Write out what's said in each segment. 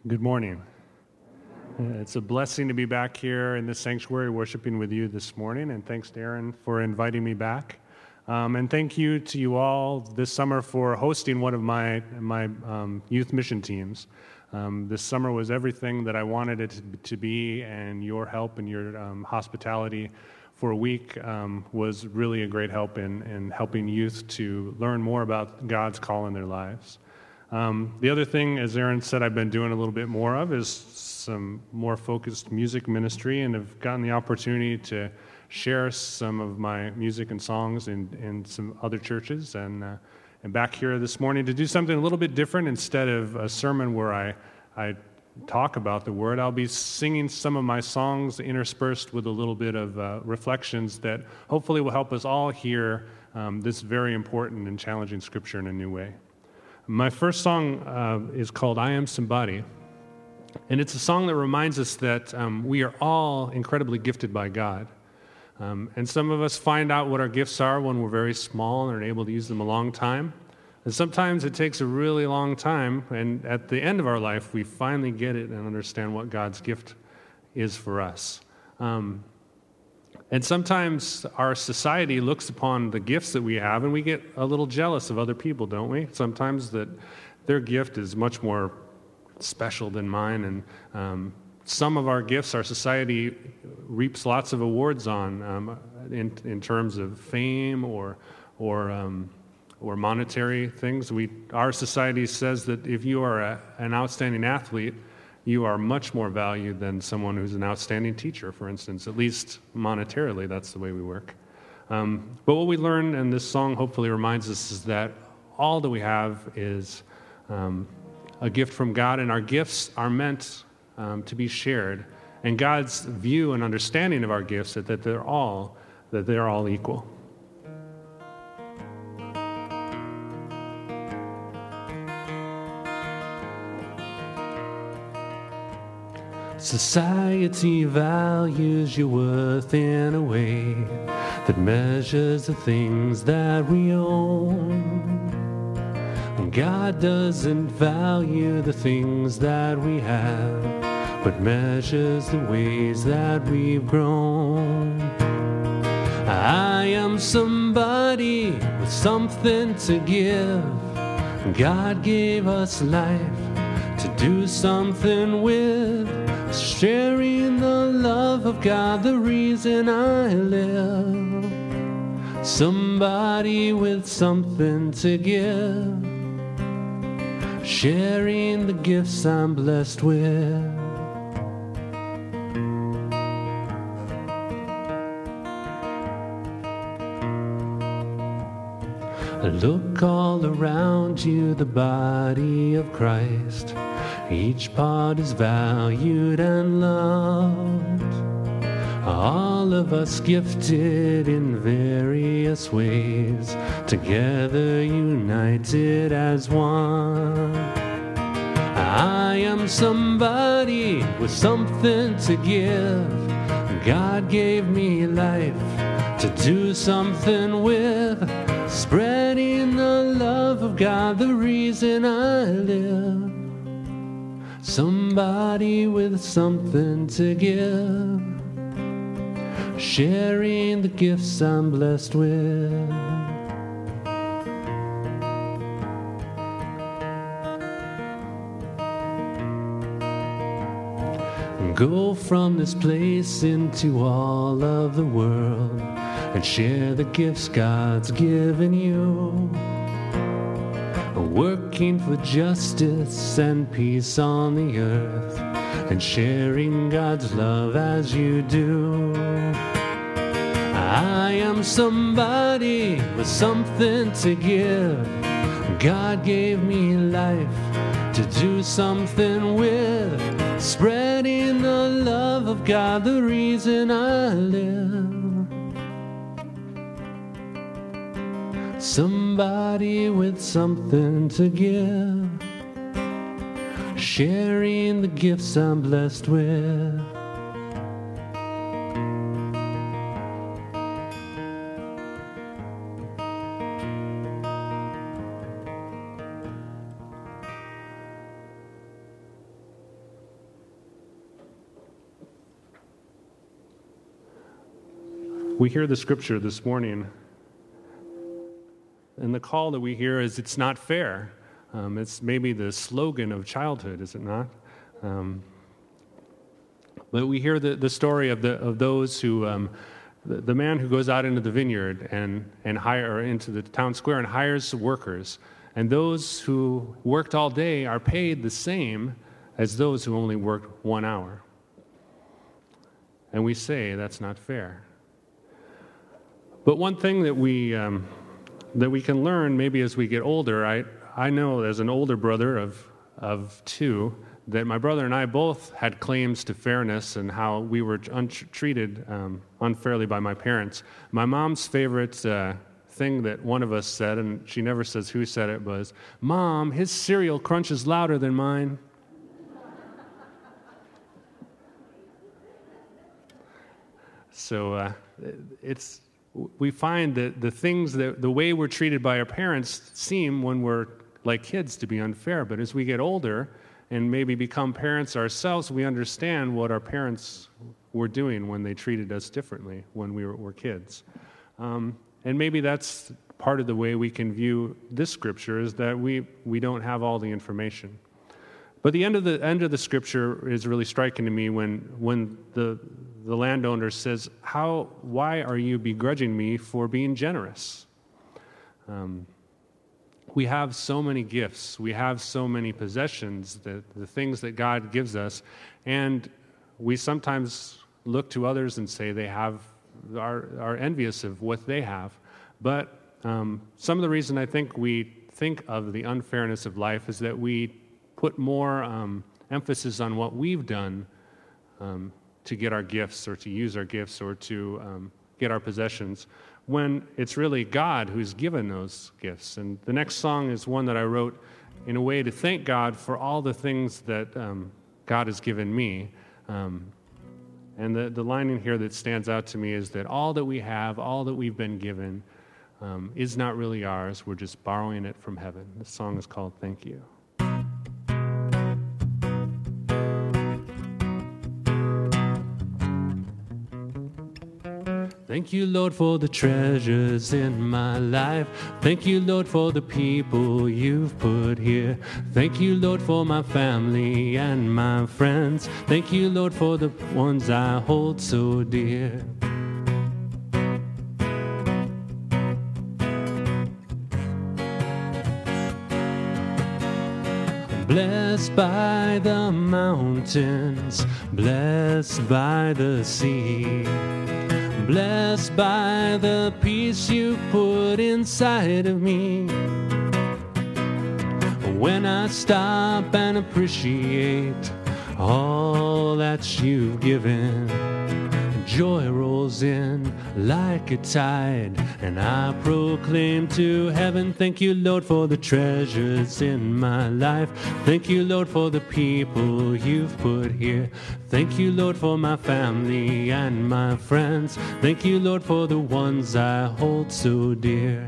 Good morning. It's a blessing to be back here in this sanctuary worshiping with you this morning, and thanks, Darren, for inviting me back. And thank you to you all this summer for hosting one of my youth mission teams. This summer was everything that I wanted it to be, and your help and your hospitality for a week was really a great help in helping youth to learn more about God's call in their lives. The other thing, as Aaron said, I've been doing a little bit more of is some more focused music ministry, and have gotten the opportunity to share some of my music and songs in some other churches, and back here this morning to do something a little bit different. Instead of a sermon where I talk about the Word, I'll be singing some of my songs interspersed with a little bit of reflections that hopefully will help us all hear this very important and challenging Scripture in a new way. My first song is called I Am Somebody, and it's a song that reminds us that we are all incredibly gifted by God. And some of us find out what our gifts are when we're very small and are able to use them a long time. And sometimes it takes a really long time, and at the end of our life, we finally get it and understand what God's gift is for us. And sometimes our society looks upon the gifts that we have, and we get a little jealous of other people, don't we? Sometimes that their gift is much more special than mine, and some of our gifts, our society reaps lots of awards on in terms of fame or monetary things. Our society says that if you are an outstanding athlete, you are much more valued than someone who's an outstanding teacher, for instance. At least monetarily, that's the way we work. But what we learn, and this song hopefully reminds us, is that all that we have is a gift from God, and our gifts are meant to be shared. And God's view and understanding of our gifts is that they're all equal. Society values your worth in a way that measures the things that we own. God doesn't value the things that we have, but measures the ways that we've grown. I am somebody with something to give. God gave us life to do something with. Sharing the love of God, the reason I live. Somebody with something to give. Sharing the gifts I'm blessed with. Look all around you, the body of Christ. Each part is valued and loved. All of us gifted in various ways, together united as one. I am somebody with something to give. God gave me life to do something with. Spreading the love of God, the reason I live. Somebody with something to give. Sharing the gifts I'm blessed with. Go from this place into all of the world and share the gifts God's given you. Working for justice and peace on the earth, and sharing God's love as you do. I am somebody with something to give. God gave me life to do something with. Spreading the love of God, the reason I live. Somebody with something to give. Sharing the gifts I'm blessed with. We hear the scripture this morning, and the call that we hear is, it's not fair. It's maybe the slogan of childhood, is it not? But we hear the story of those who, the man who goes out into the vineyard and into the town square and hires workers, and those who worked all day are paid the same as those who only worked 1 hour. And we say that's not fair. But one thing that we can learn maybe as we get older, I know as an older brother of two, that my brother and I both had claims to fairness and how we were treated unfairly by my parents. My mom's favorite thing that one of us said, and she never says who said it, was, "Mom, his cereal crunches louder than mine." So we find that the way we're treated by our parents seem when we're like kids to be unfair. But as we get older and maybe become parents ourselves, we understand what our parents were doing when they treated us differently when we were kids. And maybe that's part of the way we can view this scripture, is that we don't have all the information. But the end of the scripture is really striking to me when the landowner says, why are you begrudging me for being generous? We have so many gifts. We have so many possessions, the things that God gives us, and we sometimes look to others and say they are envious of what they have. But some of the reason I think we think of the unfairness of life is that we put more emphasis on what we've done to get our gifts or to use our gifts or to get our possessions, when it's really God who's given those gifts. And the next song is one that I wrote in a way to thank God for all the things that God has given me. And the line in here that stands out to me is that all that we have, all that we've been given, is not really ours. We're just borrowing it from heaven. The song is called Thank You. Thank you, Lord, for the treasures in my life. Thank you, Lord, for the people you've put here. Thank you, Lord, for my family and my friends. Thank you, Lord, for the ones I hold so dear. Blessed by the mountains, blessed by the sea, blessed by the peace you put inside of me. When I stop and appreciate all that you've given, joy rolls in like a tide, and I proclaim to heaven, thank you, Lord, for the treasures in my life. Thank you, Lord, for the people you've put here. Thank you, Lord, for my family and my friends. Thank you, Lord, for the ones I hold so dear.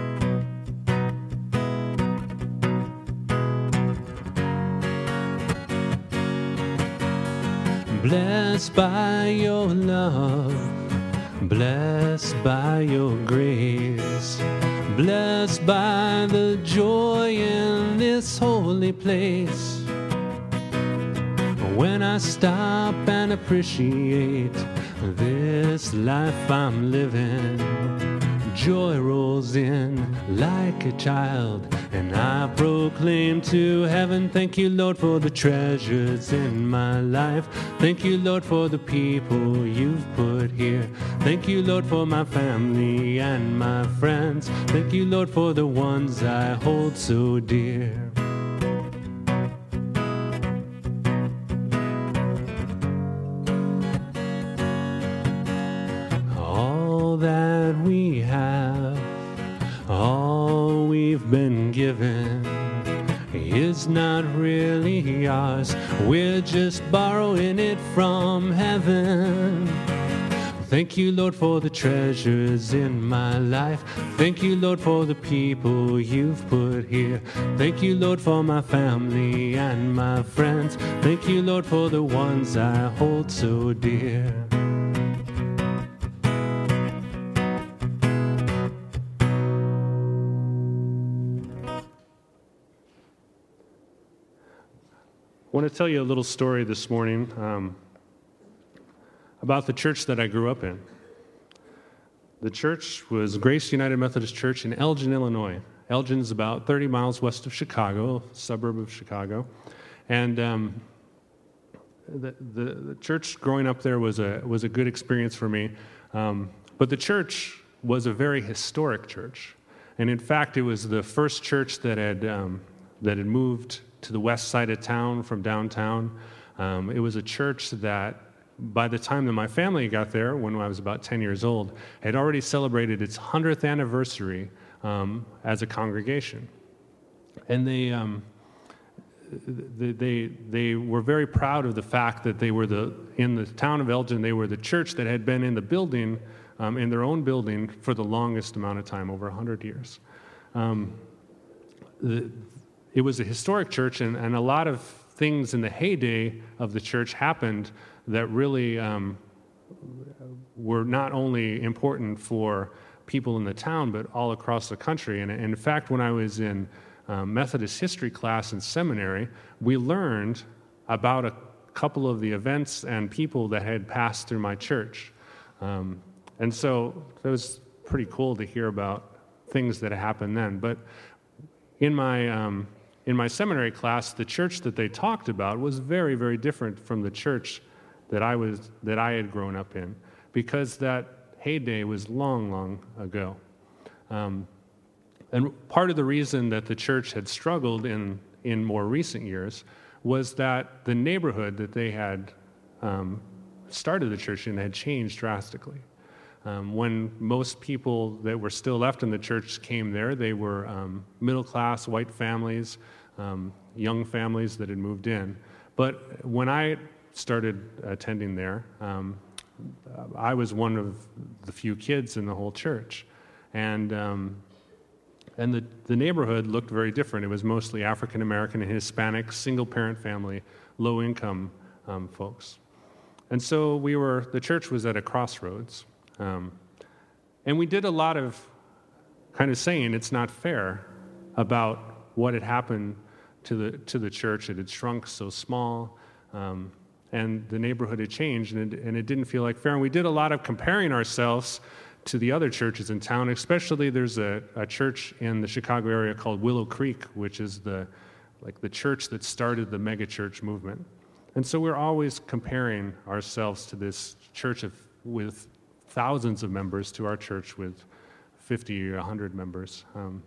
Blessed by your love, blessed by your grace, blessed by the joy in this holy place. When I stop and appreciate this life I'm living, joy rolls in like a child, and I proclaim to heaven, thank you, Lord, for the treasures in my life. Thank you, Lord, for the people you've put here. Thank you, Lord, for my family and my friends. Thank you, Lord, for the ones I hold so dear. All that we have, all we've been given, is not really ours. We're just borrowing it from heaven. Thank you, Lord, for the treasures in my life. Thank you, Lord, for the people you've put here. Thank you, Lord, for my family and my friends. Thank you, Lord, for the ones I hold so dear. want to tell you a little story this morning about the church that I grew up in. The church was Grace United Methodist Church in Elgin, Illinois. Elgin is about 30 miles west of Chicago, a suburb of Chicago. And the church growing up there was a good experience for me. But the church was a very historic church. And in fact, it was the first church that had moved to the west side of town from downtown. It was a church that, by the time that my family got there, when I was about 10 years old, had already celebrated its 100th anniversary as a congregation. And they were very proud of the fact that they were in the town of Elgin, they were the church that had been in the building, in their own building, for the longest amount of time, over 100 years. It was a historic church, and a lot of things in the heyday of the church happened that really were not only important for people in the town, but all across the country. And in fact, when I was in Methodist history class in seminary, we learned about a couple of the events and people that had passed through my church. And so it was pretty cool to hear about things that happened then. But in my seminary class, the church that they talked about was very, very different from the church that I had grown up in, because that heyday was long, long ago. And part of the reason that the church had struggled in more recent years was that the neighborhood that they had started the church in had changed drastically. When most people that were still left in the church came there, they were middle-class white families, young families that had moved in. But when I started attending there, I was one of the few kids in the whole church. And the neighborhood looked very different. It was mostly African American and Hispanic, single-parent family, low-income folks. And so the church was at a crossroads. And we did a lot of kind of saying it's not fair about what had happened to the church. It had shrunk so small, and the neighborhood had changed, and it didn't feel like fair. And we did a lot of comparing ourselves to the other churches in town. Especially, there's a church in the Chicago area called Willow Creek, which is the church that started the megachurch movement. And so we're always comparing ourselves to this church with thousands of members to our church with 50 or 100 members.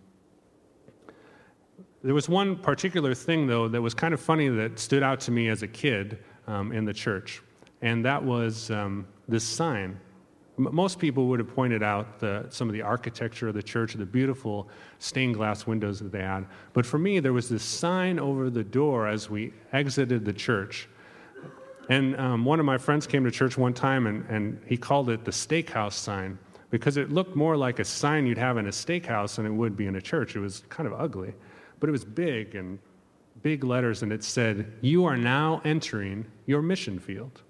There was one particular thing, though, that was kind of funny that stood out to me as a kid in the church, and that was this sign. Most people would have pointed out some of the architecture of the church, the beautiful stained glass windows that they had. But for me, there was this sign over the door as we exited the church. And one of my friends came to church one time, and he called it the steakhouse sign, because it looked more like a sign you'd have in a steakhouse than it would be in a church. It was kind of ugly, but it was big, and big letters, and it said, "You are now entering your mission field."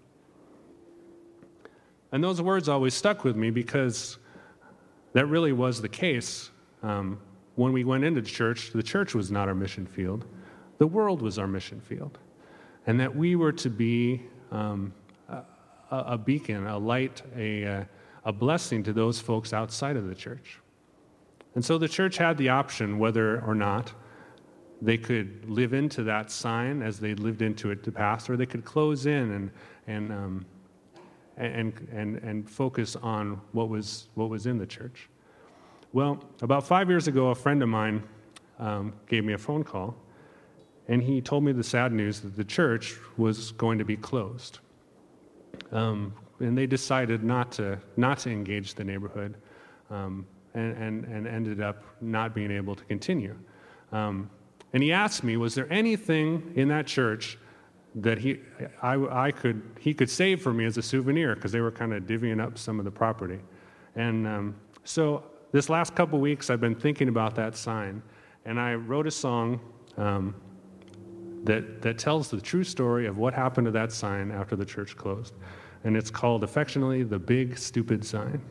And those words always stuck with me, because that really was the case. When we went into the church was not our mission field. The world was our mission field. And that we were to be a beacon, a light, a blessing to those folks outside of the church. And so the church had the option whether or not they could live into that sign as they lived into it to past, or they could close in and focus on what was in the church. Well, about 5 years ago, a friend of mine gave me a phone call, and he told me the sad news that the church was going to be closed. And they decided not to engage the neighborhood, and ended up not being able to continue. And he asked me, was there anything in that church that he could save for me as a souvenir, because they were kind of divvying up some of the property. And so this last couple weeks, I've been thinking about that sign, and I wrote a song that tells the true story of what happened to that sign after the church closed. And it's called, affectionately, "The Big Stupid Sign."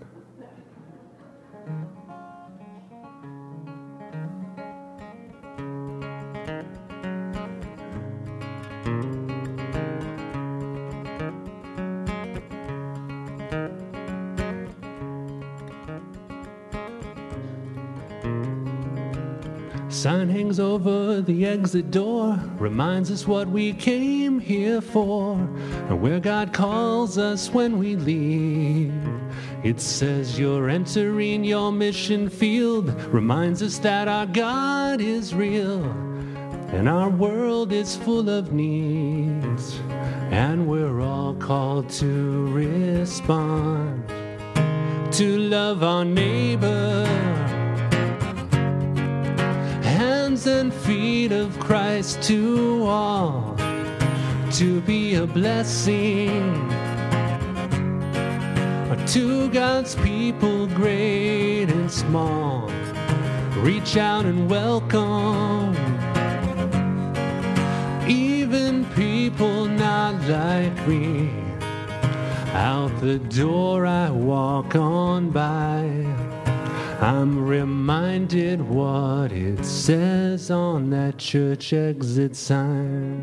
sign hangs over the exit door, reminds us what we came here for, and where God calls us when we leave. It says you're entering your mission field, reminds us that our God is real, and our world is full of needs, and we're all called to respond, to love our neighbor. Hands and feet of Christ to all, to be a blessing to God's people, great and small. Reach out and welcome even people not like me. Out the door I walk on by, I'm reminded what it says on that church exit sign.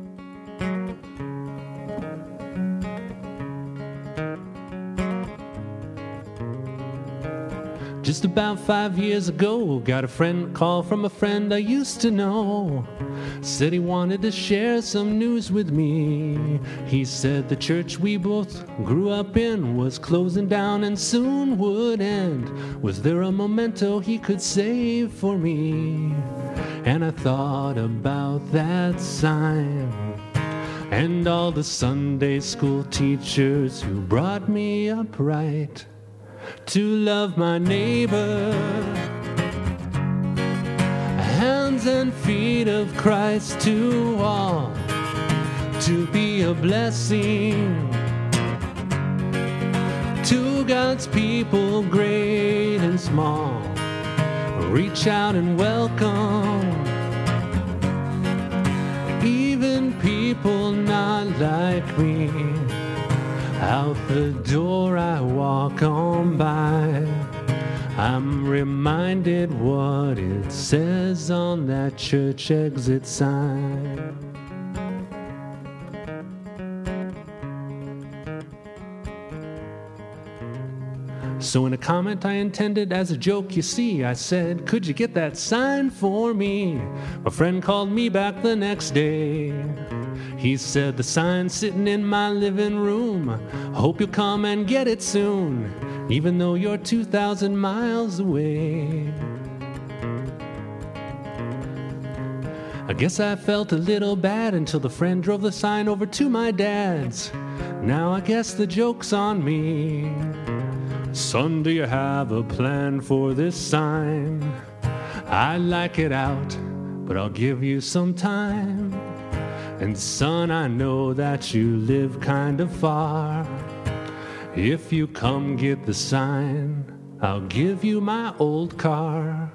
Just about 5 years ago, got a call from a friend I used to know. Said he wanted to share some news with me. He said the church we both grew up in was closing down and soon would end. Was there a memento he could save for me? And I thought about that sign and all the Sunday school teachers who brought me up right to love my neighbor. Hands and feet of Christ to all, to be a blessing to God's people, great and small. Reach out and welcome even people not like me. Out the door I walk on by, I'm reminded what it says on that church exit sign. So in a comment I intended as a joke, you see, I said, could you get that sign for me? A friend called me back the next day. He said, the sign's sitting in my living room. Hope you'll come and get it soon, even though you're 2,000 miles away. I guess I felt a little bad until the friend drove the sign over to my dad's. Now I guess the joke's on me. Son, do you have a plan for this sign? I like it out, but I'll give you some time. And son, I know that you live kind of far. If you come get the sign, I'll give you my old car.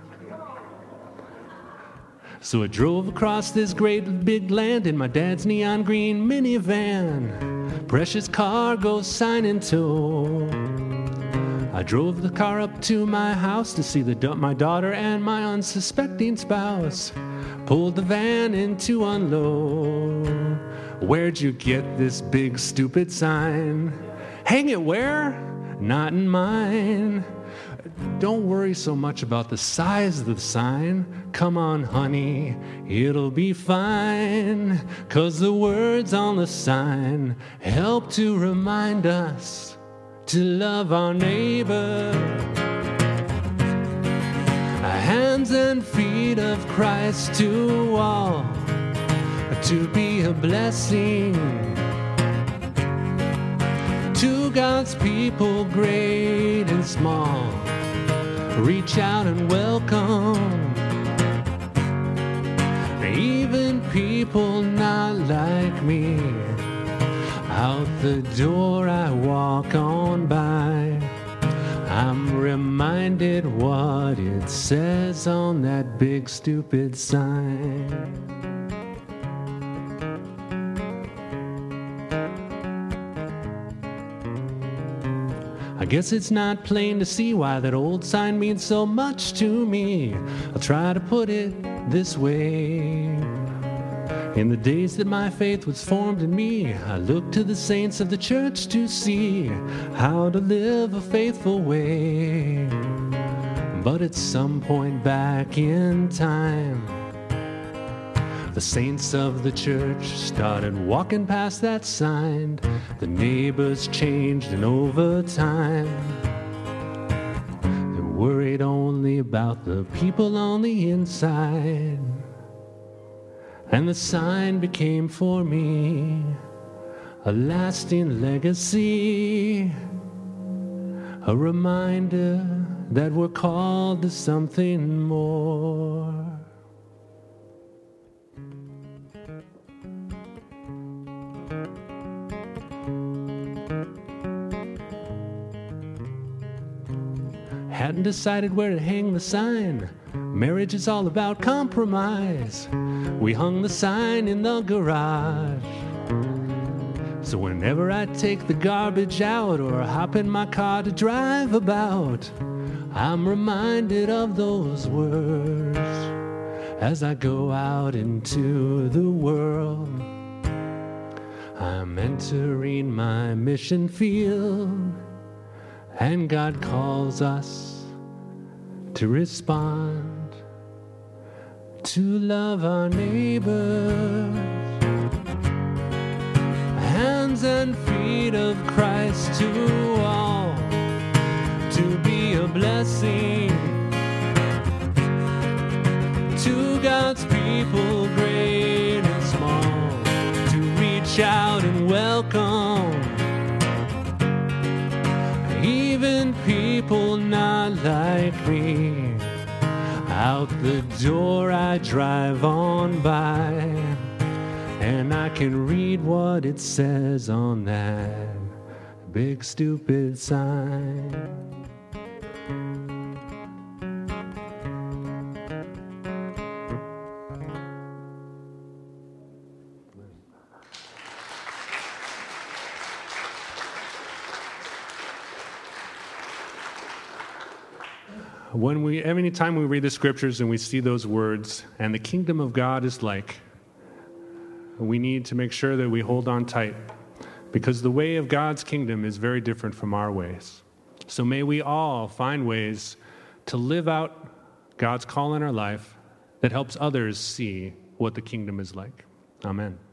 So I drove across this great big land in my dad's neon green minivan. Precious cargo sign in tow. I drove the car up to my house to see my daughter and my unsuspecting spouse. Pulled the van in to unload. Where'd you get this big stupid sign? Hang it where? Not in mine. Don't worry so much about the size of the sign. Come on, honey, it'll be fine. 'Cause the words on the sign help to remind us to love our neighbor. Hands and feet of Christ to all, to be a blessing to God's people, great and small. Reach out and welcome even people not like me. Out the door I walk on by, I'm reminded what it says on that big stupid sign. I guess it's not plain to see why that old sign means so much to me. I'll try to put it this way. In the days that my faith was formed in me, I looked to the saints of the church to see how to live a faithful way. But at some point back in time, the saints of the church started walking past that sign. The neighbors changed, and over time, they're worried only about the people on the inside. And the sign became for me a lasting legacy, a reminder that we're called to something more. Hadn't decided where to hang the sign. Marriage is all about compromise. We hung the sign in the garage. So whenever I take the garbage out or hop in my car to drive about, I'm reminded of those words as I go out into the world. I'm entering my mission field, and God calls us to respond, to love our neighbors. Hands and feet of Christ to all, to be a blessing to God's people, great and small, to reach out and welcome even people not like me. Out the door I drive on by, and I can read what it says on that big stupid sign. Anytime we read the scriptures and we see those words, and the kingdom of God is like, we need to make sure that we hold on tight, because the way of God's kingdom is very different from our ways. So may we all find ways to live out God's call in our life that helps others see what the kingdom is like. Amen.